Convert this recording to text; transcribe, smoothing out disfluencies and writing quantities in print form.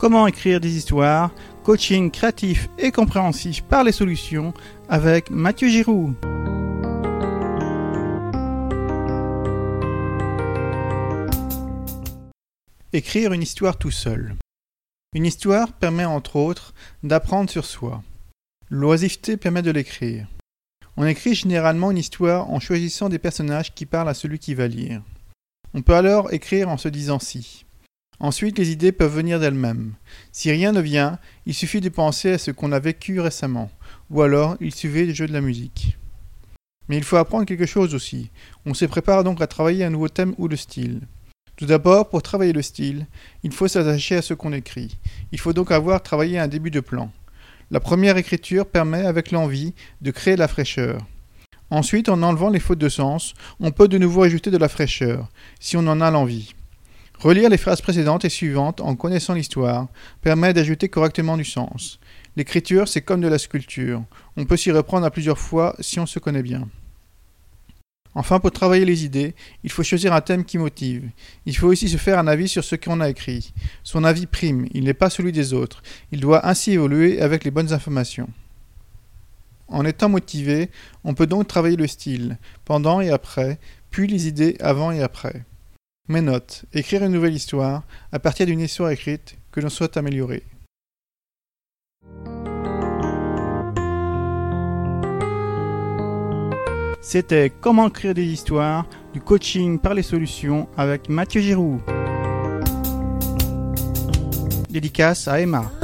Comment écrire des histoires, coaching créatif et compréhensif par les solutions avec Mathieu Giroux. Écrire une histoire tout seul. Une histoire permet entre autres d'apprendre sur soi. L'oisiveté permet de l'écrire. On écrit généralement une histoire en choisissant des personnages qui parlent à celui qui va lire. On peut alors écrire en se disant si. Ensuite, les idées peuvent venir d'elles-mêmes. Si rien ne vient, il suffit de penser à ce qu'on a vécu récemment, ou alors il suffit du jeu de la musique. Mais il faut apprendre quelque chose aussi. On se prépare donc à travailler un nouveau thème ou le style. Tout d'abord, pour travailler le style, il faut s'attacher à ce qu'on écrit. Il faut donc avoir travaillé un début de plan. La première écriture permet, avec l'envie, de créer la fraîcheur. Ensuite, en enlevant les fautes de sens, on peut de nouveau ajouter de la fraîcheur, si on en a l'envie. Relire les phrases précédentes et suivantes en connaissant l'histoire permet d'ajouter correctement du sens. L'écriture, c'est comme de la sculpture. On peut s'y reprendre à plusieurs fois si on se connaît bien. Enfin, pour travailler les idées, il faut choisir un thème qui motive. Il faut aussi se faire un avis sur ce qu'on a écrit. Son avis prime, il n'est pas celui des autres. Il doit ainsi évoluer avec les bonnes informations. En étant motivé, on peut donc travailler le style, pendant et après, puis les idées avant et après. Mes notes. Écrire une nouvelle histoire à partir d'une histoire écrite que l'on souhaite améliorer. C'était Comment écrire des histoires, du coaching par les solutions avec Mathieu Giroux. Dédicace à Emma.